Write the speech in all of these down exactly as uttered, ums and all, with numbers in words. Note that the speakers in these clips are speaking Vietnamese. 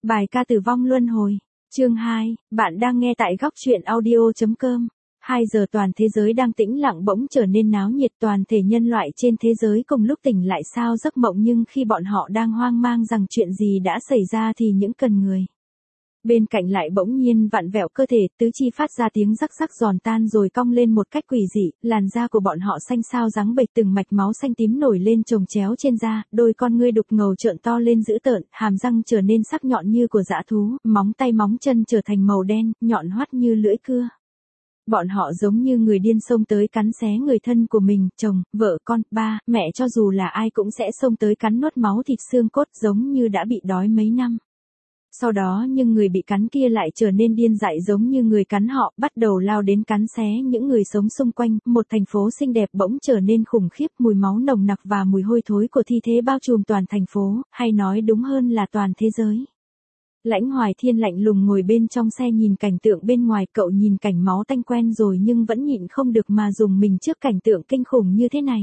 Bài ca tử vong luân hồi. Chương hai, bạn đang nghe tại góc truyện audio chấm com. hai giờ toàn thế giới đang tĩnh lặng bỗng trở nên náo nhiệt, toàn thể nhân loại trên thế giới cùng lúc tỉnh lại sao giấc mộng, nhưng khi bọn họ đang hoang mang rằng chuyện gì đã xảy ra thì những cần người bên cạnh lại bỗng nhiên vặn vẹo cơ thể, tứ chi phát ra tiếng rắc rắc giòn tan rồi cong lên một cách quỷ dị, làn da của bọn họ xanh xao trắng bệch, từng mạch máu xanh tím nổi lên chồng chéo trên da, đôi con ngươi đục ngầu trợn to lên dữ tợn, hàm răng trở nên sắc nhọn như của dã thú, móng tay móng chân trở thành màu đen, nhọn hoắt như lưỡi cưa. Bọn họ giống như người điên xông tới cắn xé người thân của mình, chồng, vợ, con, ba, mẹ, cho dù là ai cũng sẽ xông tới cắn nuốt máu thịt xương cốt, giống như đã bị đói mấy năm. Sau đó nhưng người bị cắn kia lại trở nên điên dại giống như người cắn họ, bắt đầu lao đến cắn xé những người sống xung quanh, một thành phố xinh đẹp bỗng trở nên khủng khiếp, mùi máu nồng nặc và mùi hôi thối của thi thể bao trùm toàn thành phố, hay nói đúng hơn là toàn thế giới. Lãnh Hoài Thiên lạnh lùng ngồi bên trong xe nhìn cảnh tượng bên ngoài, cậu nhìn cảnh máu tanh quen rồi nhưng vẫn nhịn không được mà dùng mình trước cảnh tượng kinh khủng như thế này.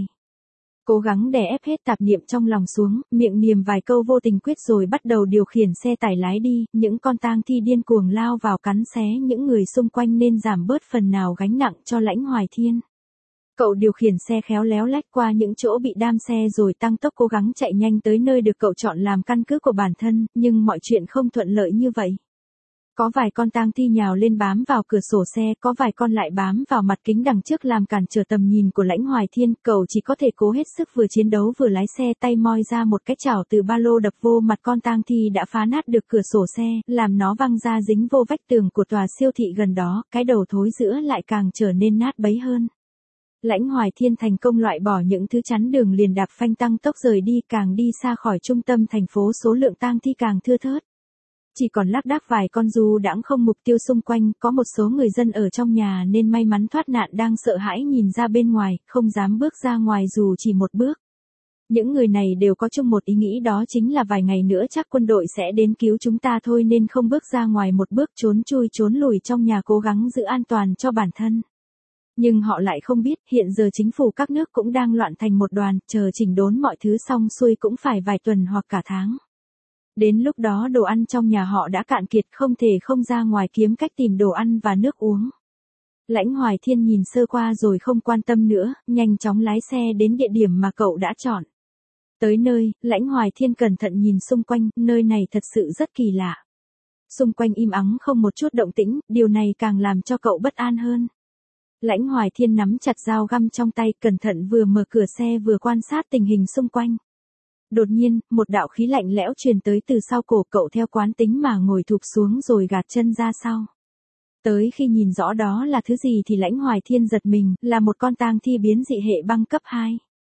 Cố gắng đè ép hết tạp niệm trong lòng xuống, miệng niệm vài câu vô tình quyết rồi bắt đầu điều khiển xe tải lái đi, những con tang thi điên cuồng lao vào cắn xé những người xung quanh nên giảm bớt phần nào gánh nặng cho Lãnh Hoài Thiên. Cậu điều khiển xe khéo léo lách qua những chỗ bị đam xe rồi tăng tốc cố gắng chạy nhanh tới nơi được cậu chọn làm căn cứ của bản thân, nhưng mọi chuyện không thuận lợi như vậy. Có vài con tang thi nhào lên bám vào cửa sổ xe, có vài con lại bám vào mặt kính đằng trước làm cản trở tầm nhìn của Lãnh Hoài Thiên, cậu chỉ có thể cố hết sức vừa chiến đấu vừa lái xe, tay moi ra một cái chảo từ ba lô đập vô mặt con tang thi đã phá nát được cửa sổ xe, làm nó văng ra dính vô vách tường của tòa siêu thị gần đó, cái đầu thối giữa lại càng trở nên nát bấy hơn. Lãnh Hoài Thiên thành công loại bỏ những thứ chắn đường liền đạp phanh tăng tốc rời đi, càng đi xa khỏi trung tâm thành phố số lượng tang thi càng thưa thớt. Chỉ còn lác đác vài con du đãng không mục tiêu xung quanh, có một số người dân ở trong nhà nên may mắn thoát nạn đang sợ hãi nhìn ra bên ngoài, không dám bước ra ngoài dù chỉ một bước. Những người này đều có chung một ý nghĩ, đó chính là vài ngày nữa chắc quân đội sẽ đến cứu chúng ta thôi nên không bước ra ngoài một bước, trốn chui trốn lùi trong nhà cố gắng giữ an toàn cho bản thân. Nhưng họ lại không biết, hiện giờ chính phủ các nước cũng đang loạn thành một đoàn, chờ chỉnh đốn mọi thứ xong xuôi cũng phải vài tuần hoặc cả tháng. Đến lúc đó đồ ăn trong nhà họ đã cạn kiệt, không thể không ra ngoài kiếm cách tìm đồ ăn và nước uống. Lãnh Hoài Thiên nhìn sơ qua rồi không quan tâm nữa, nhanh chóng lái xe đến địa điểm mà cậu đã chọn. Tới nơi, Lãnh Hoài Thiên cẩn thận nhìn xung quanh, nơi này thật sự rất kỳ lạ. Xung quanh im ắng không một chút động tĩnh, điều này càng làm cho cậu bất an hơn. Lãnh Hoài Thiên nắm chặt dao găm trong tay, cẩn thận vừa mở cửa xe vừa quan sát tình hình xung quanh. Đột nhiên, một đạo khí lạnh lẽo truyền tới từ sau cổ, cậu theo quán tính mà ngồi thụp xuống rồi gạt chân ra sau. Tới khi nhìn rõ đó là thứ gì thì Lãnh Hoài Thiên giật mình, là một con tang thi biến dị hệ băng cấp hai.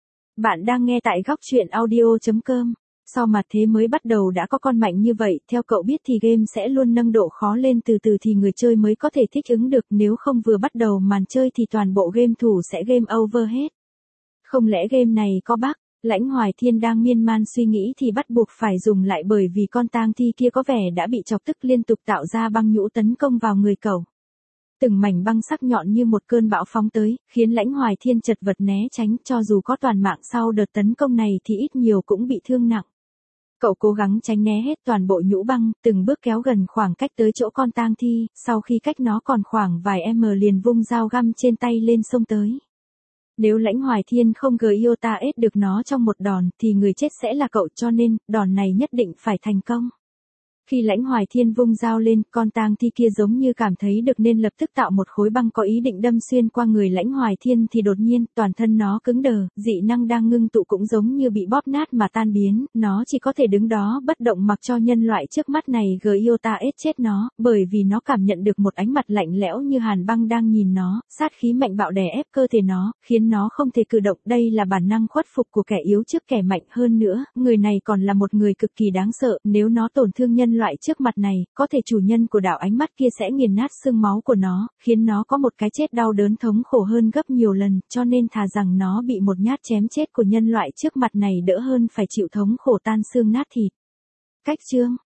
Bạn đang nghe tại góc truyện audio chấm com. Sau mặt thế mới bắt đầu đã có con mạnh như vậy, theo cậu biết thì game sẽ luôn nâng độ khó lên từ từ thì người chơi mới có thể thích ứng được, nếu không vừa bắt đầu màn chơi thì toàn bộ game thủ sẽ game over hết. Không lẽ game này có bug? Lãnh Hoài Thiên đang miên man suy nghĩ thì bắt buộc phải dùng lại, bởi vì con tang thi kia có vẻ đã bị chọc tức liên tục tạo ra băng nhũ tấn công vào người cậu. Từng mảnh băng sắc nhọn như một cơn bão phóng tới, khiến Lãnh Hoài Thiên chật vật né tránh, cho dù có toàn mạng sau đợt tấn công này thì ít nhiều cũng bị thương nặng. Cậu cố gắng tránh né hết toàn bộ nhũ băng, từng bước kéo gần khoảng cách tới chỗ con tang thi, sau khi cách nó còn khoảng vài m liền vung dao găm trên tay lên xông tới. Nếu Lãnh Hoài Thiên không gờ iota ết được nó trong một đòn thì người chết sẽ là cậu, cho nên đòn này nhất định phải thành công. Khi Lãnh Hoài Thiên vung dao lên, con tang thi kia giống như cảm thấy được nên lập tức tạo một khối băng có ý định đâm xuyên qua người Lãnh Hoài Thiên, thì đột nhiên, toàn thân nó cứng đờ, dị năng đang ngưng tụ cũng giống như bị bóp nát mà tan biến, nó chỉ có thể đứng đó bất động mặc cho nhân loại trước mắt này gờ iota ết chết nó, bởi vì nó cảm nhận được một ánh mặt lạnh lẽo như hàn băng đang nhìn nó, sát khí mạnh bạo đè ép cơ thể nó, khiến nó không thể cử động, đây là bản năng khuất phục của kẻ yếu trước kẻ mạnh. Hơn nữa, người này còn là một người cực kỳ đáng sợ, nếu nó tổn thương nhân loại trước mặt này, có thể chủ nhân của đảo ánh mắt kia sẽ nghiền nát xương máu của nó, khiến nó có một cái chết đau đớn thống khổ hơn gấp nhiều lần, cho nên thà rằng nó bị một nhát chém chết của nhân loại trước mặt này đỡ hơn phải chịu thống khổ tan xương nát thịt. Cách chương